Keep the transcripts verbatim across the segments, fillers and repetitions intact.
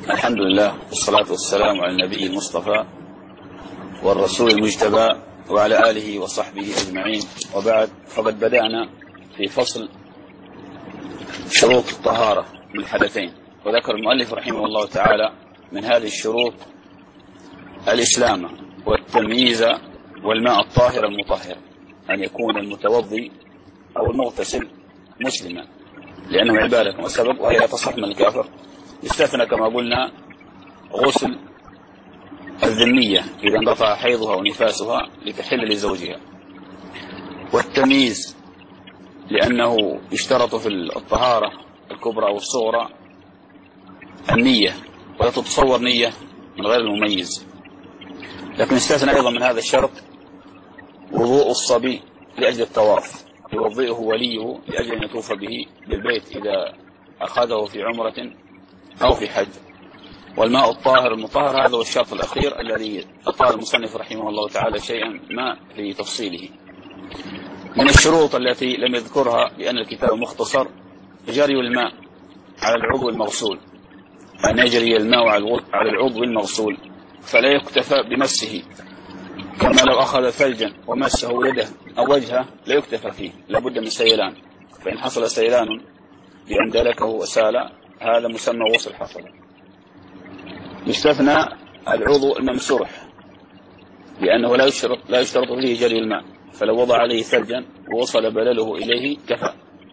الحمد لله والصلاة والسلام على النبي المصطفى والرسول المجتبى وعلى آله وصحبه أجمعين، وبعد، فقد بدأنا في فصل شروط الطهارة من الحدثين، وذكر المؤلف رحمه الله تعالى من هذه الشروط الإسلام والتمييز والماء الطاهر المطهر، أن يكون المتوضي أو المغتسل مسلما لأنه عبادة وسبب، وهي لا تصح من الكافر. يستثنى كما قلنا غسل الذمية إذا انقطع حيضها ونفاسها لتحل لزوجها، والتمييز لأنه يشترط في الطهارة الكبرى والصغرى النية، ولا تتصور نية من غير المميز. لكن استثنى أيضا من هذا الشرط وضوء الصبي لأجل الطواف، يوضئه وليه لأجل أن يطوف به بالبيت إذا أخذه في عمرة أو في حج. والماء الطاهر المطهر هذا هو الشرط الأخير الذي أطال المصنف رحمه الله تعالى شيئا ما في تفصيله. من الشروط التي لم يذكرها لأن الكتاب مختصر جري الماء على العضو المغسول، أن يجري الماء على العضو المغسول، فلا يكتفى بمسه، كما لو أخذ ثلجا ومسه يده أو وجهه لا يكتفى فيه، لابد من سيلان، فإن حصل سيلان بأن دلكه وسال هذا مسمى غسل حصل. يستثنى العضو الممسوح لأنه لا يشترط لا يشترط فيه جري الماء، فلو وضع عليه ثلجا ووصل بلله إليه كفى.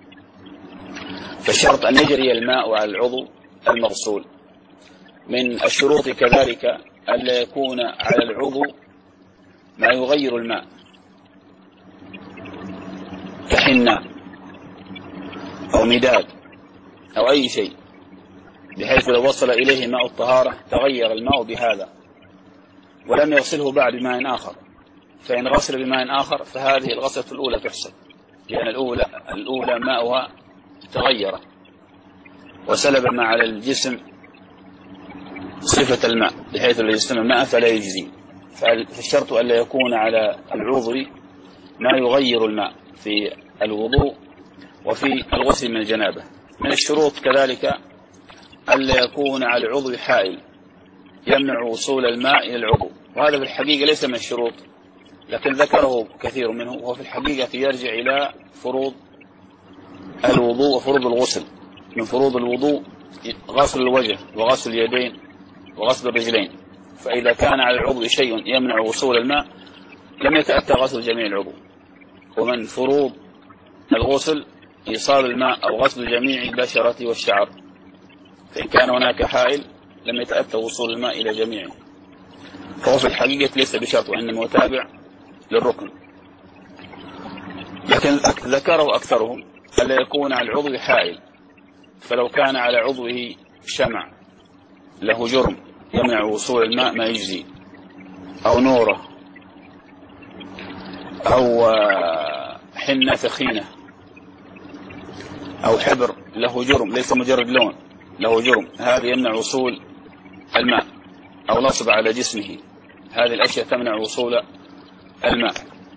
فالشرط أن يجري الماء على العضو المغسول. من الشروط كذلك ألا يكون على العضو ما يغير الماء كحنة أو مداد أو أي شيء، بحيث لو وصل إليه ماء الطهارة تغير الماء بهذا ولم يغسله بعد بماء آخر، فإن غسل بماء آخر فهذه الغسلة الأولى تحسب، لأن الأولى الأولى ماؤها تغير وسلب ما على الجسم صفة الماء، بحيث لو يستمع الماء فلا يجزي. فالشرط ألا يكون على العضو ما يغير الماء في الوضوء وفي الغسل من الجنابة. من الشروط كذلك ألا يكون على العضو حائل يمنع وصول الماء إلى العضو، وهذا في الحقيقة ليس من الشروط، لكن ذكره كثير منه، وهو في الحقيقة يرجع إلى فروض الوضوء وفروض الغسل. من فروض الوضوء غسل الوجه وغسل اليدين وغسل الرجلين، فإذا كان على العضو شيء يمنع وصول الماء لم يتأتى غسل جميع العضو. ومن فروض الغسل إيصال الماء أو غسل جميع البشرة والشعر، فإن كان هناك حائل لم يتأتى وصول الماء إلى جميعه، فهو في الحقيقة ليس بشرط وإنما متابع للركن. لكن ذكره أكثرهم ألا يكون على العضو حائل، فلو كان على عضوه شمع له جرم يمنع وصول الماء ما يجزي، أو نوره، أو حنة ثخينة، أو حبر له جرم ليس مجرد لون له جرم، هذا يمنع وصول الماء، أو نصب على جسمه، هذه الأشياء تمنع وصول الماء.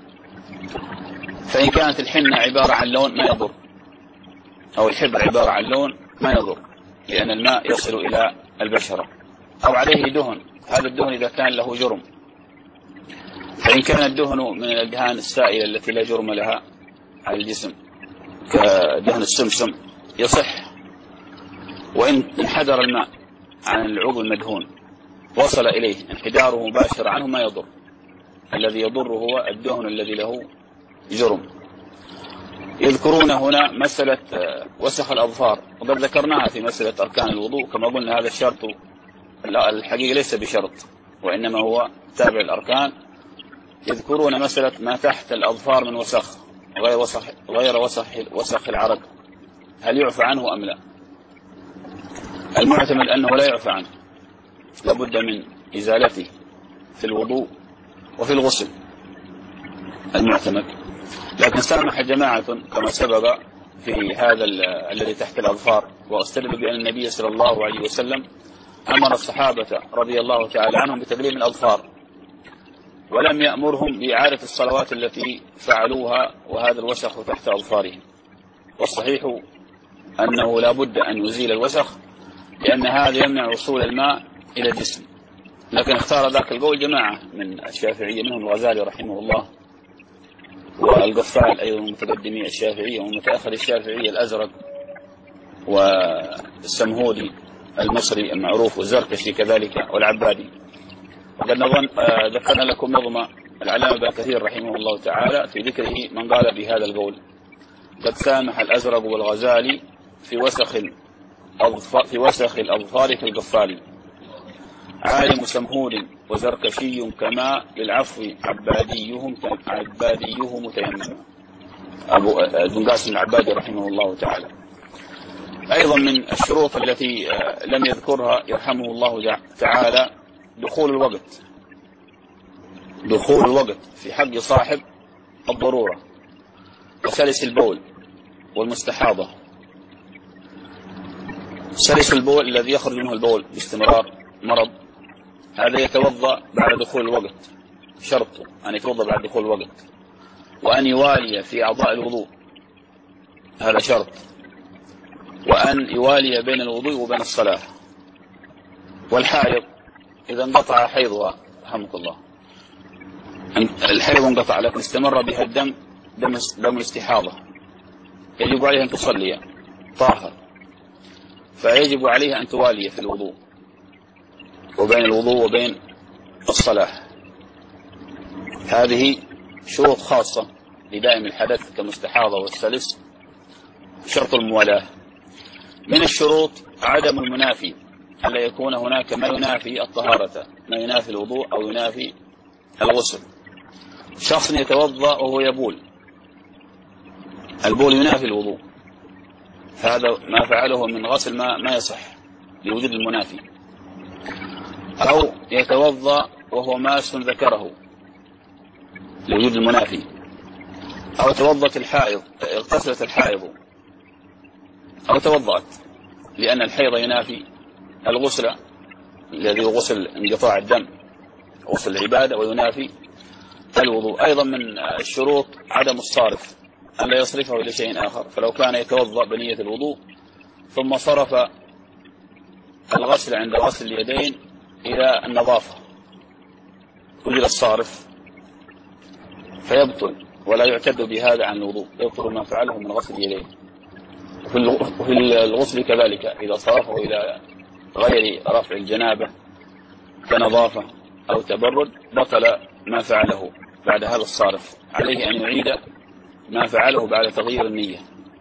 فإن كانت الحنة عبارة عن لون ما يضر، أو الحبر عبارة عن لون ما يضر، لأن الماء يصل إلى البشرة. أو عليه دهن، هذا الدهن إذا كان له جرم، فإن كان الدهن من الأدهان السائلة التي لا جرم لها على الجسم كدهن السمسم يصح. وإن انحدر الماء عن العضو المدهون وصل إليه انحداره مباشر عنه ما يضر، الذي يضر هو الدهن الذي له جرم. يذكرون هنا مسألة وسخ الأظفار، وقد ذكرناها في مسألة أركان الوضوء، كما قلنا هذا الشرط الحقيقة ليس بشرط وإنما هو تابع الأركان. يذكرون مسألة ما تحت الأظفار من وسخ غير وسخ غير وسخ وسخ العرق، هل يعفى عنه أم لا؟ المعتمد أنه لا يعفى عنه، لابد من إزالته في الوضوء وفي الغسل المعتمد. لكن سامح جماعة كما سبق في هذا الذي تحت الأظفار، واستدلوا بأن النبي صلى الله عليه وسلم أمر الصحابة رضي الله تعالى عنهم بتقليم الأظفار، ولم يأمرهم بإعادة الصلوات التي فعلوها وهذا الوسخ تحت أظفارهم. والصحيح أنه لا بد أن يزيل الوسخ لأن هذا يمنع وصول الماء إلى الجسم. لكن اختار ذاك القول جماعة من الشافعية منهم الغزالي رحمه الله، والقفال أيضا متقدمي الشافعية ومتأخر الشافعية الأزرق والسمهودي المصري المعروف والزركشي كذلك والعبادي. وقد ذكرنا لكم نظم العلامة ابن كثير رحمه الله تعالى في ذكره من قال بهذا القول: قد سامح الأزرق والغزالي في وسخ في وسخ الأظفار في القفال، عالم سمهود وزركشي كما للعفو عباديهم عباديهم تيمم. أبو ابن قاسم العبادي رحمه الله تعالى. أيضا من الشروط التي لم يذكرها يرحمه الله تعالى دخول الوقت، دخول الوقت في حق صاحب الضرورة وسلس البول والمستحاضة. سلس البول الذي يخرج منه البول باستمرار مرض، هذا يتوضأ بعد دخول الوقت، شرطه أن يتوضأ بعد دخول الوقت، وأن يوالي في أعضاء الوضوء، هذا شرط، وأن يوالي بين الوضوء وبين الصلاة. والحائض إذا انقطع حيضها رحمك الله، الحيض انقطع لكن استمر بها الدم دم دم الاستحاضة، يجب عليها أن تصلي طاهر، فيجب عليها أن توالي في الوضوء وبين الوضوء وبين الصلاة. هذه شروط خاصة لدائم الحدث كمستحاضة والسلس، شرط الموالاة. من الشروط عدم المنافي، ألا يكون هناك ما ينافي الطهارة، ما ينافي الوضوء أو ينافي الغسل. شخص يتوضأ وهو يبول، البول ينافي الوضوء، هذا ما فعله من غسل ما ما يصح لوجود المنافي. أو يتوضأ وهو ماس ذكره لوجود المنافي. أو توضأت الحائض، اغتسلت الحائض أو توضأت، لأن الحيض ينافي الغسل الذي هو غسل انقطاع الدم، غسل العبادة، وينافي الوضوء. أيضا من الشروط عدم الصارف، أن لا يصرفه إلى شيء آخر، فلو كان يتوضأ بنية الوضوء ثم صرف الغسل عند غسل اليدين إلى النظافة وجد الصارف فيبطل، ولا يعتد بهذا عن الوضوء، يبطل ما فعله من غسل اليدين. وفي الغسل كذلك إذا صرفه إلى غير رفع الجنابة كنظافة أو تبرد بطل ما فعله بعد هذا الصارف، عليه أن يعيد ما فعله بعد تغيير النية.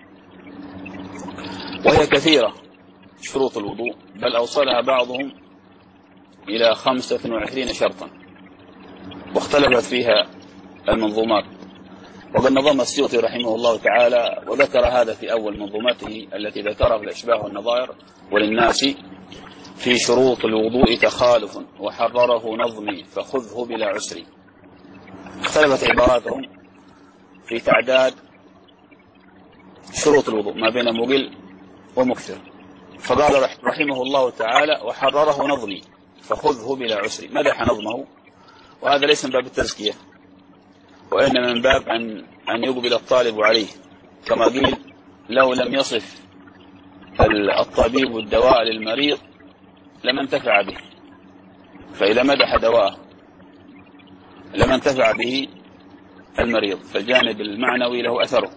وهي كثيرة شروط الوضوء، بل أوصلها بعضهم إلى خمسة وعشرين شرطا، واختلفت فيها المنظومات. وقد نظم السيوطي رحمه الله تعالى وذكر هذا في أول منظومته التي ذكرها في الأشباه والنظائر: وللناس في شروط الوضوء تخالف وحرره نظمي فخذه بلا عسر. اختلفت عباراتهم في تعداد شروط الوضوء ما بين مقل ومكثر، فقال رحمه الله تعالى: وحرره نظمي فخذه بلا عسر. مدح نظمه، وهذا ليس من باب التزكية، وإنما من باب أن أن يقبل الطالب عليه، كما قيل: لو لم يصف الطبيب الدواء للمريض لما انتفع به، فإذا مدح دواء لما انتفع به المريض، فالجانب المعنوي له أثره.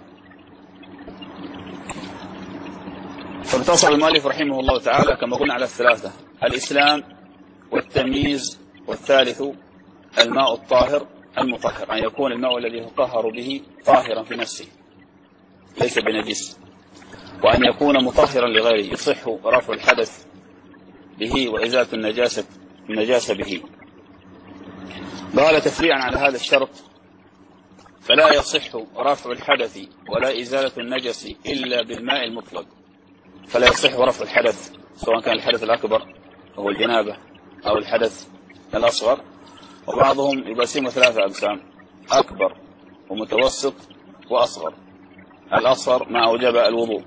فاقتصر المؤلف رحمه الله تعالى كما قلنا على الثلاثة: الإسلام والتمييز، والثالث الماء الطاهر المطهر، أن يكون الماء الذي يطهر به طاهرا في نفسه ليس بنجس، وأن يكون مطهرا لغيره يصح رفع الحدث به وإزالة النجاسة النجاسة به. قال تفريعا على هذا الشرط: فلا يصح رفع الحدث ولا إزالة النجس إلا بالماء المطلق. فلا يصح رفع الحدث سواء كان الحدث الأكبر هو الجنابة أو الحدث الأصغر، وبعضهم يقسم ثلاثة أقسام: أكبر ومتوسط وأصغر. الأصغر ما أوجب الوضوء،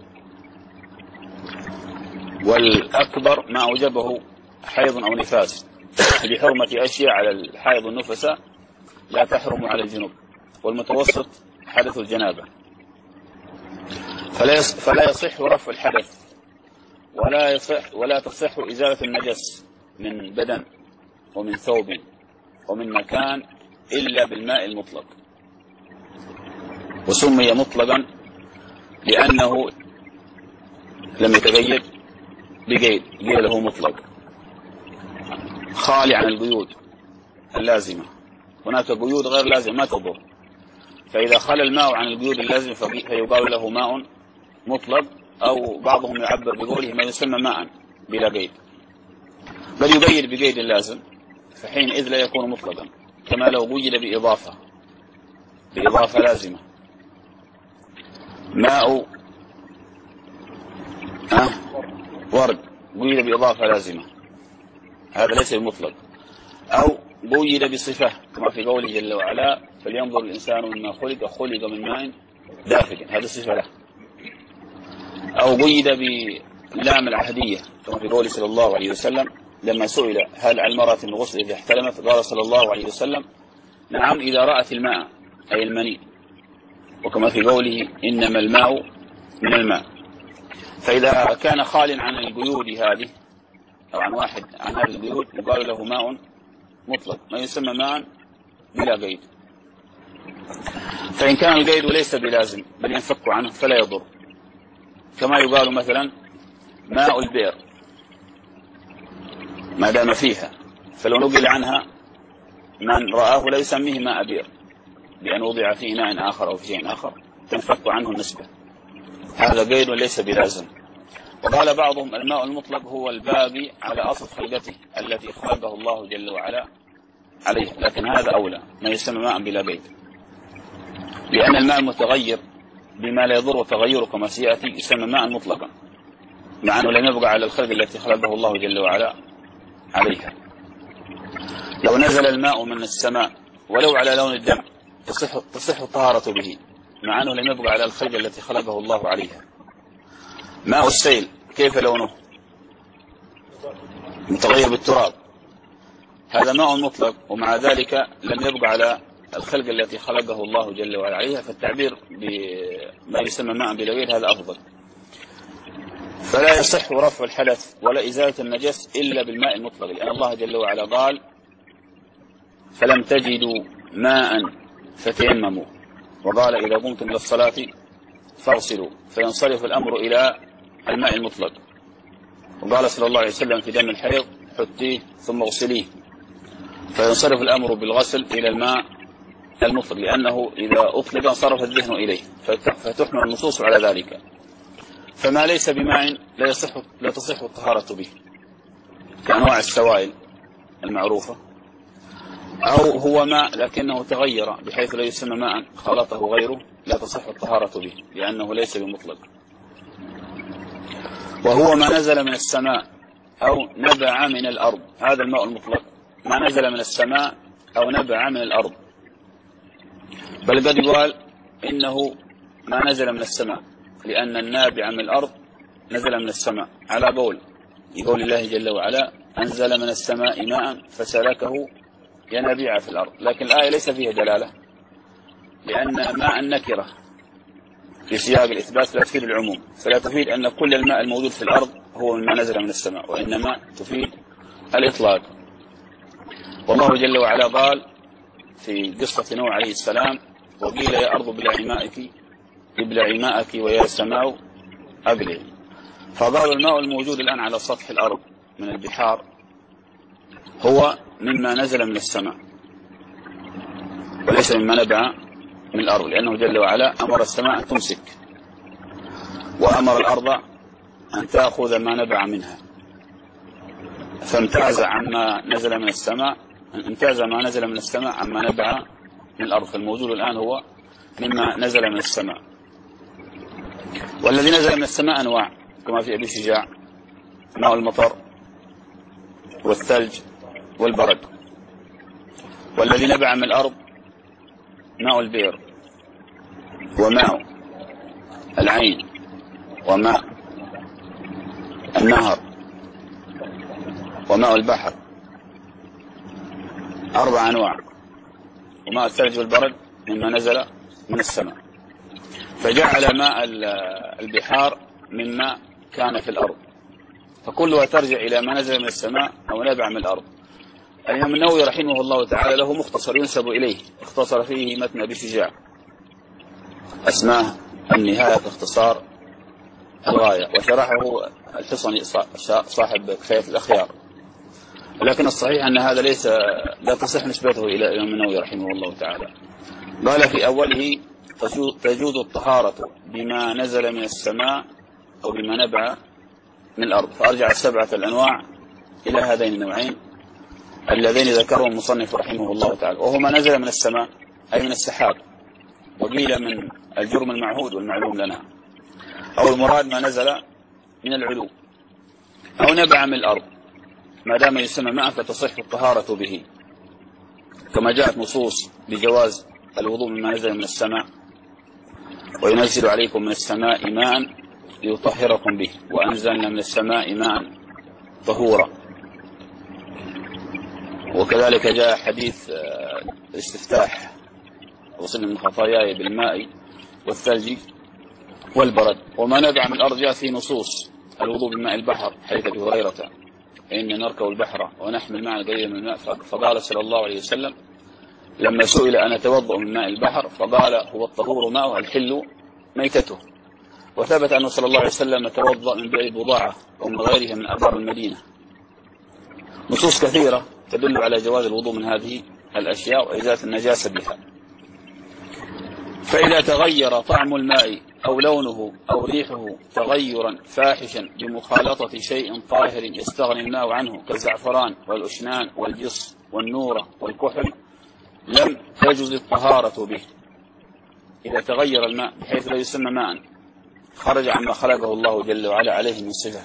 والأكبر ما أوجبه حيض أو نفاس لحرمة أشياء على الحائض النفساء لا تحرم على الجنوب، والمتوسط حدث الجنابة. فلا يصح رفع الحدث ولا يصح ولا تصح إزالة النجس من بدن ومن ثوب ومن مكان إلا بالماء المطلق. وسمي مطلقا لأنه لم يتقيد بقيد، قيل له مطلق خالي عن القيود اللازمة. هناك قيود غير لازمة ما تضر، فإذا خلى الماء عن القيود اللازمة فيقال له ماء مطلق، أو بعضهم يعبر بقوله ما يسمى ماء بلا قيد، بل يقيد بقيد اللازم، فحينئذ لا يكون مطلقا، كما لو قيد بإضافة بإضافة لازمة. ماء أه ورد قيد بإضافة لازمة، هذا ليس بمطلق. أو قيد بصفة كما في قوله جل وعلا فلينظر الإنسان مما خلق، خلق من ماء دافق، هذا صفة له. أو قيد بلام العهدية كما في قوله صلى الله عليه وسلم لما سئل هل على المرأة من غسل إذا احتلمت، قال صلى الله عليه وسلم نعم إذا رأت الماء أي المني، وكما في قوله إنما الماء من الماء. فإذا كان خال عن القيود هذه أو عن واحد عن هذه القيود يقال له ماء مطلق، ما يسمى ماء بلا قيد. فإن كان القيد ليس بلازم بل ينفك عنه فلا يضر، كما يقال مثلا ماء البئر ما دام فيها، فلو نقل عنها من رآه لا يسميه ماء بئر لأن وضع في إناء آخر أو في شيء آخر تنفك عنه النسبة، هذا قيد ليس بلازم. وقال بعضهم الماء المطلق هو الباقي على أصل خلقته التي خلقه الله جل وعلا عليه، لكن هذا أولى، ما يسمى ماء بلا قيد، لأن الماء المتغير بما لا يضر تغيره كما سيأتي يسمى ماء مطلقا، مع أنه لم يبقى على الخلق التي خلقه الله جل وعلا عليها. لو نزل الماء من السماء ولو على لون الدم تصح تصح الطهارة به، مع أنه لم يبقى على الخلق التي خلقه الله عليها. ماء السيل كيف لونه؟ متغير بالتراب، هذا ماء مطلق، ومع ذلك لم يبقى على الخلق التي خلقه الله جل وعلا عليها، فالتعبير بما يسمى ماء بلا قيد هذا أفضل. فلا يصح رفع الحدث ولا إزالة النجس إلا بالماء المطلق، لأن الله جل وعلا قال فلم تجدوا ماء فتيمموا، وقال إذا قمتم للصلاة فاغسلوا، فينصرف الأمر إلى الماء المطلق. وقال صلى الله عليه وسلم في دم الحيض حتيه ثم اغسليه، فينصرف الأمر بالغسل إلى الماء المطلق، لأنه إذا أطلق انصرف الذهن إليه، فتحمل النصوص على ذلك. فما ليس بماء لا يصح لا تصح الطهارة به كأنواع السوائل المعروفة، أو هو ماء لكنه تغير بحيث لا يسمى ماء خلطه غيره لا تصح الطهارة به لأنه ليس بمطلق. وهو ما نزل من السماء أو نبع من الأرض، هذا الماء المطلق ما نزل من السماء أو نبع من الأرض، بل قد يقال إنه ما نزل من السماء، لأن النابع من الأرض نزل من السماء على قول يقول الله جل وعلا أنزل من السماء ماء فسلكه ينابيع في الأرض، لكن الآية ليس فيها دلالة، لأن ماء النكرة في سياق الإثبات لا تفيد العموم، فلا تفيد أن كل الماء الموجود في الأرض هو مما نزل من السماء، وإنما تفيد الإطلاق. والله جل وعلا قال في قصة نوح عليه السلام وقيل يا أرض ابلعي ماءك ابلعي ماءك ويا سماء أقلعي. فقالوا الماء الموجود الآن على سطح الأرض من البحار هو مما نزل من السماء وليس مما نبع من الأرض، لأنه جل وعلا أمر السماء أن تمسك وأمر الأرض أن تأخذ ما نبع منها، فامتاز عما نزل من السماء امتاز ما نزل من السماء عما نبع من الأرض، فالموجود الآن هو مما نزل من السماء. والذي نزل من السماء أنواع كما في أبي شجاع ماء المطر والثلج والبرد، والذي نبع من الأرض ماء البئر وماء العين وماء النهر وماء البحر، أربع أنواع. وماء الثلج والبرد مما نزل من السماء، فجعل ماء البحار مما كان في الأرض فكلها ترجع إلى ما نزل من السماء أو نبع من الأرض. الإمام النووي رحمه الله تعالى له مختصر ينسب إليه، اختصر فيه متن أبي شجاع اسماه النهاية اختصار الغاية، وشرحه الحصني صاحب كفاية الأخيار. لكن الصحيح أن هذا ليس لا تصح نسبته إلى الإمام النووي رحمه الله تعالى. قال في أوله تجوز الطهارة بما نزل من السماء أو بما نبع من الأرض، فأرجع السبعة الأنواع إلى هذين النوعين اللذين ذكرهم المصنف رحمه الله تعالى، وهو ما نزل من السماء أي من السحاب، وقيل من الجرم المعهود والمعلوم لنا، أو المراد ما نزل من العلو، أو نبع من الأرض ما دام يسمى ماء فتصح الطهارة به، كما جاءت نصوص بجواز الوضوء مما نزل من السماء، وينزل عليكم من السماء ماء ليطهركم به، وأنزلنا من السماء ماء طهورا. وكذلك جاء حديث الاستفتاح وصلنا من خطاياي بالماء والثلج والبرد. وما نبع من الأرض جاء فيه نصوص الوضوء بماء البحر، حديث أبي هريرة إن نركب البحر ونحمل معنا قليلا من الماء، فقال صلى الله عليه وسلم لما سئل أن أتوضأ من ماء البحر فقال هو الطهور ماءه الحل ميتته. وثبت أنه صلى الله عليه وسلم توضأ من بئر بضاعة ومن غيرها من أبار المدينة. نصوص كثيرة تدل على جواز الوضوء من هذه الأشياء وإزالة النجاسة بها. فإذا تغير طعم الماء أو لونه أو ريحه تغيرا فاحشا بمخالطة شيء طاهر يستغني الماء عنه كالزعفران والأشنان والجص والنورة والكحل لم تجوز الطهارة به. إذا تغير الماء بحيث لا يسمى ماء خرج عما خلقه الله جل وعلا عليه من صفة،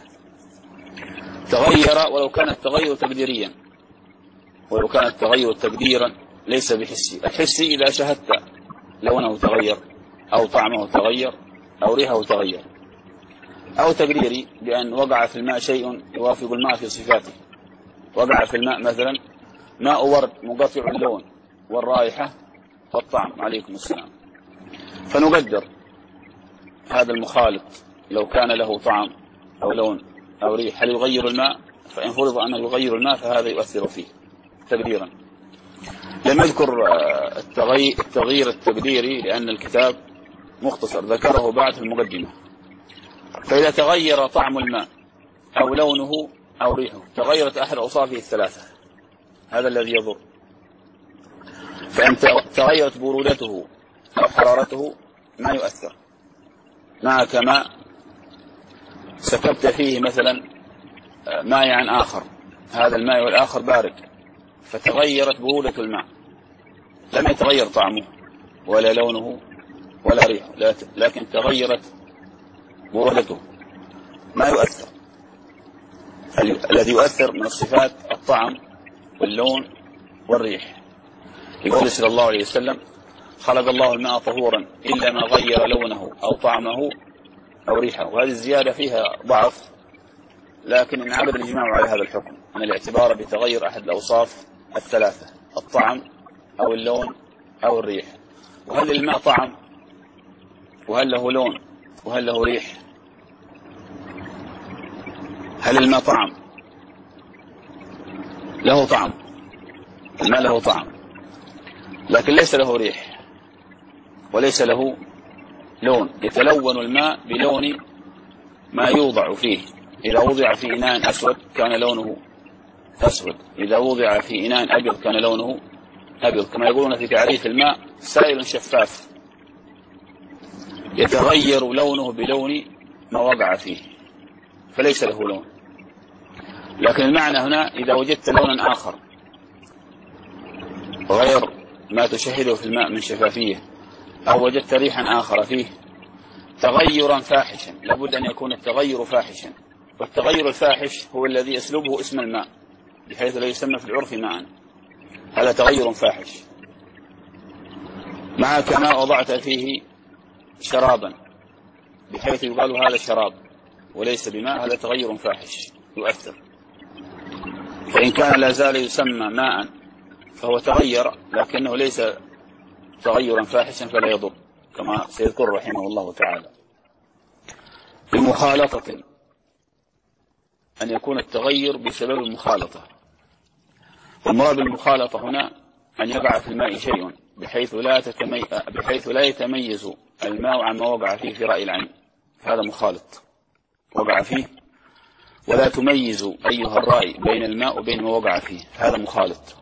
تغير ولو كان التغير تقديريا، ولو كان التغير تقديرا ليس بحسي. الحسي إذا شاهدت لونه تغير أو طعمه تغير أو ريحه تغير، أو تقديري بأن وقع في الماء شيء يوافق الماء في صفاته. وقع في الماء مثلا ماء ورد منقطع اللون والرائحة والطعم عليكم السلام، فنقدر هذا المخالط لو كان له طعم أو لون أو ريح هل يغير الماء؟ فإن فرض أنه يغير الماء فهذا يؤثر فيه تقديرا. لم يذكر التغيير التقديري لأن الكتاب مختصر، ذكره بعد في المقدمة. فإذا تغير طعم الماء أو لونه أو ريحه تغيرت أحد أوصافه الثلاثة، هذا الذي يضر. فإن تغيرت برودته أو حرارته ما يؤثر. معك ماء سكبت فيه مثلا مائعا آخر، هذا الماء والآخر بارد، فتغيرت برودة الماء، لم يتغير طعمه ولا لونه ولا ريحه، لكن تغيرت برودته، ما يؤثر. الذي يؤثر من الصفات الطعم واللون والريح. يقول صلى الله عليه وسلم خلق الله الماء طهورا إلا ما غير لونه أو طعمه أو ريحه، وهذه الزيادة فيها ضعف، لكن انعقد الإجماع على هذا الحكم من الاعتبار بتغير أحد الأوصاف الثلاثة، الطعم أو اللون أو الريح. وهل الماء طعم وهل له لون وهل له ريح؟ هل الماء طعم؟ له طعم، الماء له طعم، لكن ليس له ريح وليس له لون. يتلون الماء بلون ما يوضع فيه. إذا وضع في إناء أسود كان لونه أسود، إذا وضع في إناء أبيض كان لونه أبيض، كما يقولون في تعريف الماء سائل شفاف يتغير لونه بلون ما وقع فيه، فليس له لون. لكن المعنى هنا إذا وجدت لونا آخر غير ما تشاهده في الماء من شفافية، أو وجدت ريحا آخر فيه تغيرا فاحشا، لابد أن يكون التغير فاحشا. والتغير الفاحش هو الذي يسلبه اسم الماء بحيث لا يسمى في العرف ماء، هذا تغير فاحش. مع كما وضعت فيه شرابا بحيث يقال هذا شراب وليس بماء، هذا تغير فاحش يؤثر. فإن كان لا زال يسمى ماء فهو تغير لكنه ليس تغيرا فاحشا فلا يضر، كما سيذكر رحمه الله تعالى. بمخالطة أن يكون التغير بسبب المخالطة. والمراد بالمخالطة هنا أن يقع في الماء شيء بحيث لا, تتمي... بحيث لا يتميز الماء عما وقع فيه في رأي العين، فهذا مخالط وقع فيه، ولا تميز أيها الرأي بين الماء وبين ما وقع فيه، هذا مخالط.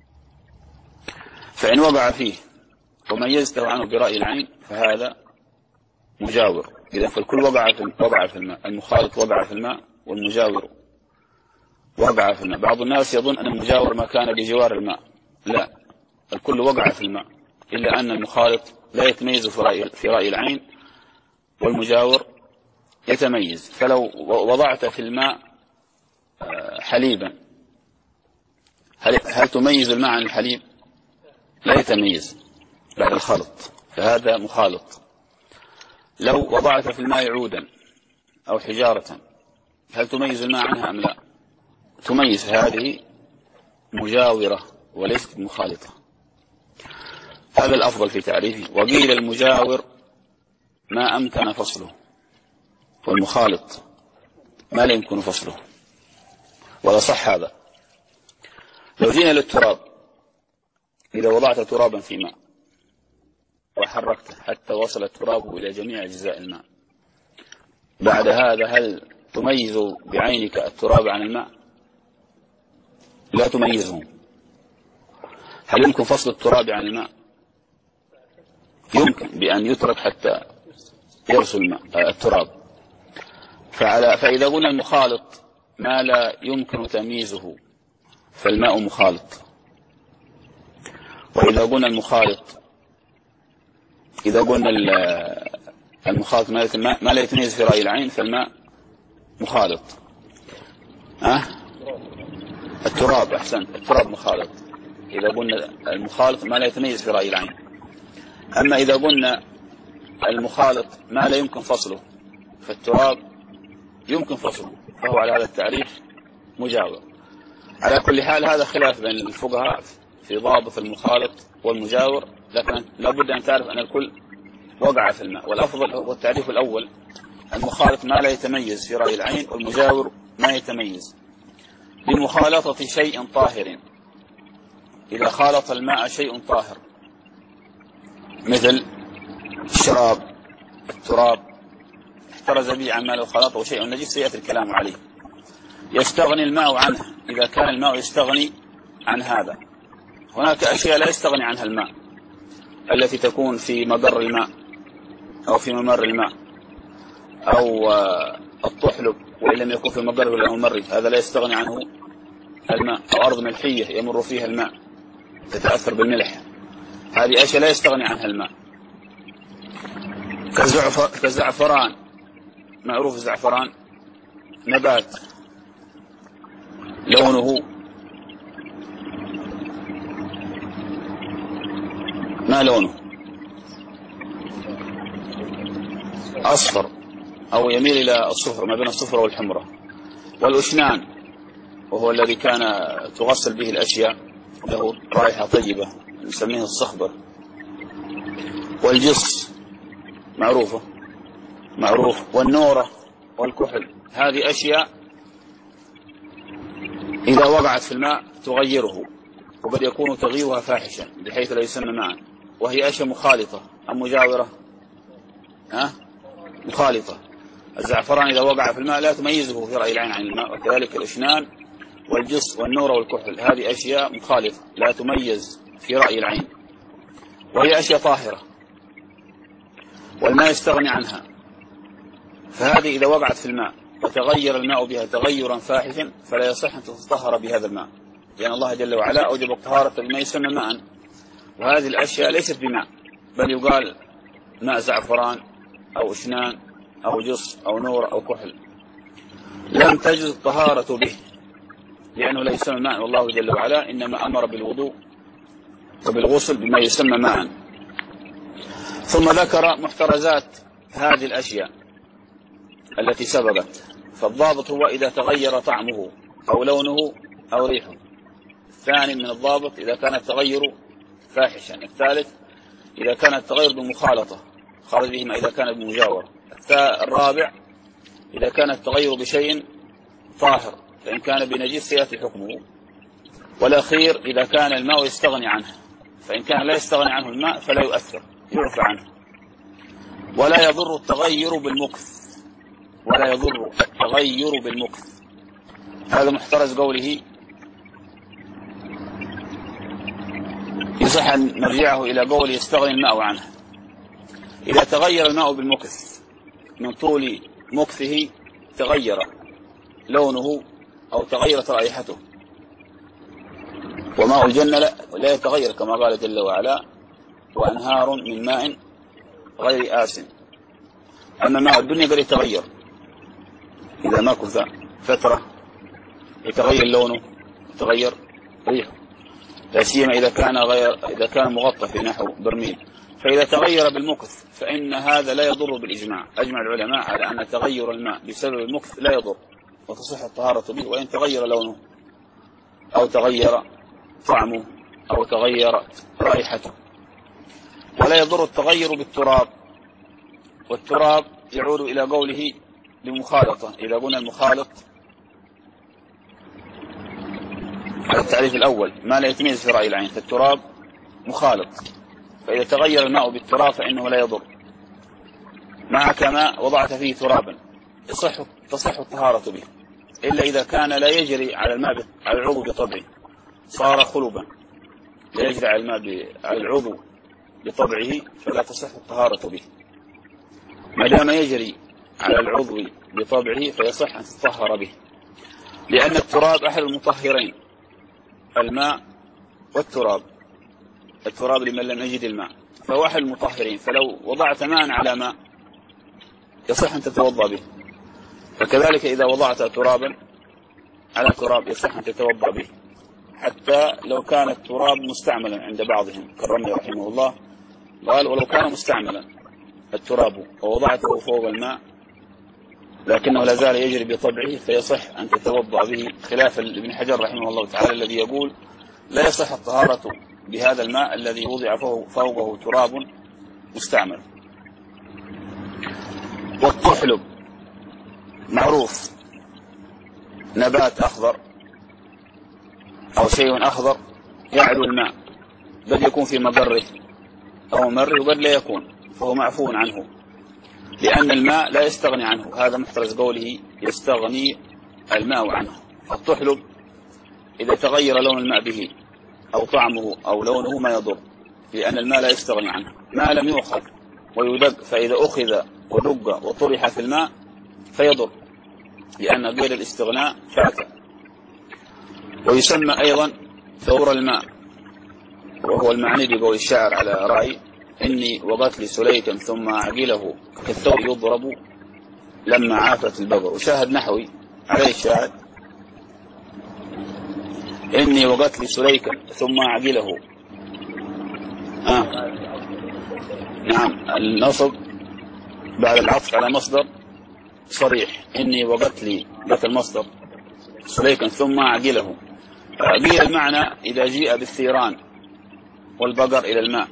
فإن وقع فيه وميزته عنه برأي العين فهذا مجاور. إذا فالكل وقع في وقع في الماء، المخالط وقع في الماء والمجاور وقع في الماء. بعض الناس يظن أن المجاور ما كان بجوار الماء، لا، الكل وقع في الماء، إلا أن المخالط لا يتميز في رأي, في رأي العين، والمجاور يتميز. فلو وضعت في الماء حليبا، هل, هل تميز الماء عن الحليب؟ لا يتميز بعد الخلط، فهذا مخالط. لو وضعت في الماء عودا أو حجارة هل تميز الماء عنها أم لا؟ تميز، هذه مجاورة وليست مخالطة. هذا الأفضل في تعريفه. وقيل المجاور ما أمكن فصله، والمخالط ما لا يمكن فصله، ولا صح هذا. لو جينا للتراب، إذا وضعت ترابا في ماء وحركته حتى وصل التراب إلى جميع أجزاء الماء، بعد هذا هل تميز بعينك التراب عن الماء؟ لا تميزه. هل يمكن فصل التراب عن الماء؟ يمكن، بأن يترك حتى يرسل الماء التراب. فعلى فإذا قلنا المخالط ما لا يمكن تمييزه فالماء مخالط. وإذا قلنا المخالط إذا قلنا المخالط ما لا يتميز في رأي العين فالماء مخالط. أه؟ التراب، أحسنت، التراب مخالط. إذا قلنا المخالط ما لا يتميز في رأي العين. أما إذا قلنا المخالط ما لا يمكن فصله فالتراب يمكن فصله، فهو على هذا التعريف مجاور. على كل حال هذا خلاف بين الفقهاء في ضابط المخالط والمجاور، لكن لابد أن تعرف أن الكل وقع في الماء. والأفضل هو التعريف الأول، المخالط ما لا يتميز في رأي العين، والمجاور ما يتميز بمخالطة شيء طاهر. إذا خالط الماء شيء طاهر مثل الشراب، التراب، احترز به عما لو خلطه شيء نجس سيأتي الكلام عليه، يستغني الماء عنه إذا كان الماء يستغني عن هذا. هناك أشياء لا يستغني عنها الماء، التي تكون في مجر الماء أو في ممر الماء، أو الطحلب وإن لم يكن في مجر ولا ممر، هذا لا يستغني عنه الماء. أو أرض ملحية يمر فيها الماء تتأثر بالملح، هذه أشياء لا يستغني عنها الماء. كالزعفران، معروف الزعفران نبات لونه ما لونه أصفر أو يميل إلى الصفر، ما بين الصفر والحمرة. والأشنان وهو الذي كان تغسل به الأشياء، له رائحة طيبة نسميه الصخبر. والجص معروفة معروف والنورة والكحل، هذه أشياء إذا وقعت في الماء تغيره، وقد يكون تغييرها فاحشا بحيث لا يسمى معا. وهي أشياء مخالطة أم مجاورة؟ ها؟ مخالطة. الزعفران إذا وقع في الماء لا تميزه في رأي العين عن الماء، وكذلك الأشنان والجص والنورة والكحل، هذه أشياء مخالطة لا تميز في رأي العين، وهي أشياء طاهرة والماء يستغني عنها. فهذه إذا وقعت في الماء وتغير الماء بها تغيرا فاحشا فلا يصح أن تتطهر بهذا الماء، لأن الله جل وعلا أوجب الطهارة بما يسمى ماء، وهذه الأشياء ليست بماء، بل يقال ماء زعفران أو أشنان أو جص أو نور أو كحل، لم تجز الطهارة به لأنه لا يسمى ماء، والله جل وعلا إنما أمر بالوضوء وبالغسل بما يسمى ماء. ثم ذكر محترزات هذه الأشياء التي سبقت. فالضابط هو إذا تغير طعمه أو لونه أو ريحه. الثاني من الضابط إذا كان التغير فاحشا. الثالث إذا كان التغير بمخالطة خرج بهما إذا كان بمجاورة. الرابع إذا كان التغير بشيء طاهر فإن كان بنجيس سيأتي حكمه. والأخير إذا كان الماء يستغني عنه، فإن كان لا يستغني عنه الماء فلا يؤثر يعفى عنه. ولا يضر التغير بالمكث، ولا يضر التغير بالمكث، هذا محترز قوله يصح أن نرجعه إلى قوله يستغني الماء عنه. إذا تغير الماء بالمكث من طول مكثه تغير لونه أو تغيرت رائحته، وماء الجنة لا يتغير كما قال جل وعلا وأنهار من ماء غير آسن. أما ماء الدنيا قد يتغير إذا مكث فترة، يتغير لونه يتغير ريحه، لا سيما إذا كان غير إذا كان مغطى في نحو برميل. فإذا تغير بالمكث فإن هذا لا يضر بالإجماع. أجمع العلماء على أن تغير الماء بسبب المكث لا يضر وتصح الطهارة به، وإن تغير لونه أو تغير طعمه أو تغيرت رائحته. ولا يضر التغير بالتراب، والتراب يعود إلى قوله بمخالطة. إذا قلنا المخالط على التعريف الأول ما لا يتميز في رأي العين، فالتراب مخالط، فإذا تغير الماء بالتراب فإنه لا يضر. مع كما وضعت فيه ترابا تصح تصح الطهارة به، إلا إذا كان لا يجري على الماء على العضو بطبعه صار خلبا، لا يجري على الماء على العضو بطبعه فلا تصح الطهارة به. ما دام يجري على العضو بطبعه فيصح أن تطهر به، لأن التراب أحد المطهرين، الماء والتراب. التراب لمن لم يجد الماء فهو أحد المطهرين، فلو وضعت ماء على ماء يصح أن تتوضأ به، فكذلك إذا وضعت ترابا على تراب يصح أن تتوضأ به، حتى لو كان التراب مستعملا عند بعضهم كالرملي رحمه الله قال ولو كان مستعملا التراب ووضعته فوق الماء لكنه لا زال يجري بطبعه فيصح أن تتوضأ به، خلاف ابن حجر رحمه الله تعالى الذي يقول لا يصح الطهارة بهذا الماء الذي وضع فوقه تراب مستعمل. والطحلب معروف، نبات أخضر أو شيء أخضر يعلو الماء، بل يكون في مضره أو مره وبل لا يكون، فهو معفو عنه لأن الماء لا يستغني عنه. هذا محترز قوله يستغني الماء عنه. الطحلب إذا تغير لون الماء به أو طعمه أو لونه ما يضر، لأن الماء لا يستغني عنه. ما لم يؤخذ ويدق، فإذا أخذ ودق وطرح في الماء فيضر، لأن غير الاستغناء فات. ويسمى أيضا ثور الماء، وهو المعني بقول الشاعر على رأي إني وقت لسليكا ثم عقله كالثور يضرب لما عافت البقر. وشاهد نحوي عليه الشاهد إني وقت لسليكا ثم عقله. آه. نعم، النصب بعد العطف على مصدر صريح، إني وقت لي بث المصدر سليكا ثم عقله. قيل المعنى إذا جيء بالثيران والبقر إلى الماء،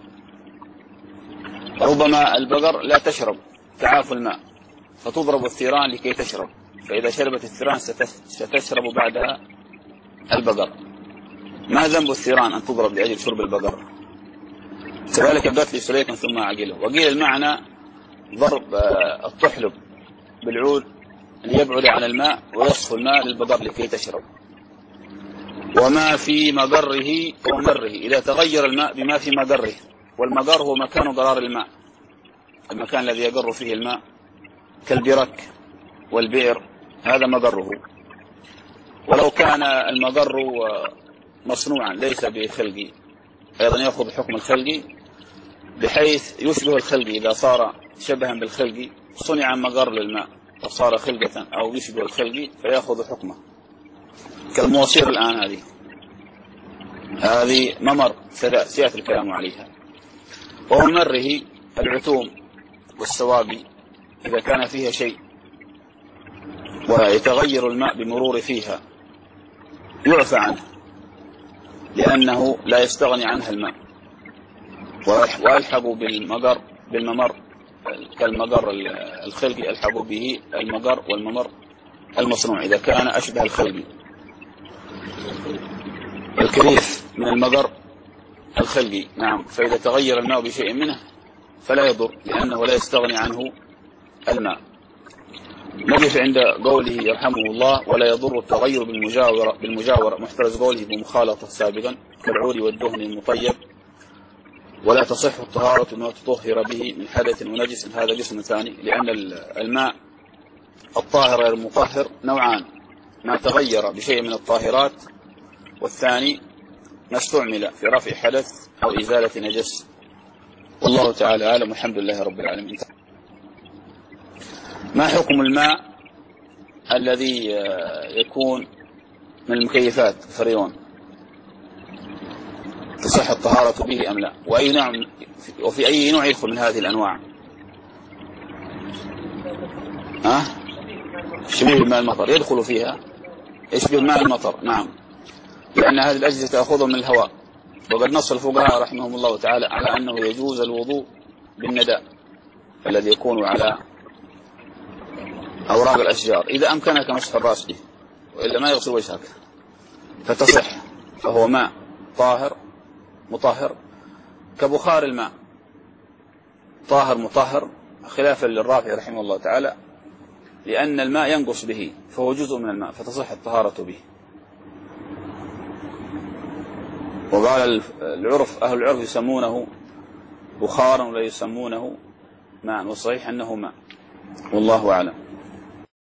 ربما البقر لا تشرب تعافى الماء فتضرب الثيران لكي تشرب، فإذا شربت الثيران ستشرب بعدها البقر. ما ذنب الثيران أن تضرب لأجل شرب البقر؟ كذلك بات لي سليكا ثم عقله. وقيل المعنى ضرب الطحلب بالعود ليبعد عن الماء ويصفو الماء للبقر لكي تشرب. وما في مقره ومره، إذا تغير الماء بما في مقره، والمقر هو مكان قرار الماء، المكان الذي يقر فيه الماء كالبرك والبئر، هذا مقره. ولو كان المقر مصنوعا ليس بخلقي أيضا يأخذ حكم الخلقي، بحيث يشبه الخلقي. إذا صار شبها بالخلقي صنع مقر للماء وصار خلقة أو يشبه الخلقي فيأخذ حكمه، كالمواسير الآن هذه هذه ممر سيأتي الكلام عليها. وممره العتوم والسوابي إذا كان فيها شيء ويتغير الماء بمرور فيها يعفى عنه، لأنه لا يستغني عنها الماء. وألحقوا بالمقر بالممر كالمقر الخلقي، ألحقوا به المقر والممر المصنوع إذا كان أشبه الخلق. الكريث من المجر الخلقي، نعم، فإذا تغير الماء بشيء منه فلا يضر لأنه لا يستغني عنه الماء. نقف عند قوله يرحمه الله ولا يضر التغير بالمجاورة بالمجاورة محترز قوله بمخالطة سابقا كالعود والدهن المطيب. ولا تصح الطهارة أنه تطهر به من حدث ونجس، هذا قسم ثاني، لأن الماء الطاهر غير المطهر نوعان: ما تغير بشيء من الطاهرات، والثاني ما استعمل في رفع حدث أو إزالة نجس. والله تعالى أعلم، والحمد لله رب العالمين. ما حكم الماء الذي يكون من المكيفات فريون؟ تصح الطهارة به أم لا؟ وأي نوع وفي أي نوع يدخل من هذه الأنواع؟ ها؟ شبيه ماء المطر يدخل فيها، يشبه ماء المطر، نعم، لأن هذه الأجهزة تأخذه من الهواء. وقد نص الفقهاء رحمهم الله تعالى على أنه يجوز الوضوء بالندى الذي يكون على أوراق الأشجار إذا أمكنك مسح الرأس به، وإلا ما يغسل وجهك فتصح، فهو ماء طاهر مطهر كبخار الماء، طاهر مطهر، خلافا للرافع رحمه الله تعالى، لأن الماء ينقص به فهو جزء من الماء فتصح الطهارة به. وقال العرف أهل العرف يسمونه بخارا ولا يسمونه ماء، والصحيح أنه ماء، والله أعلم.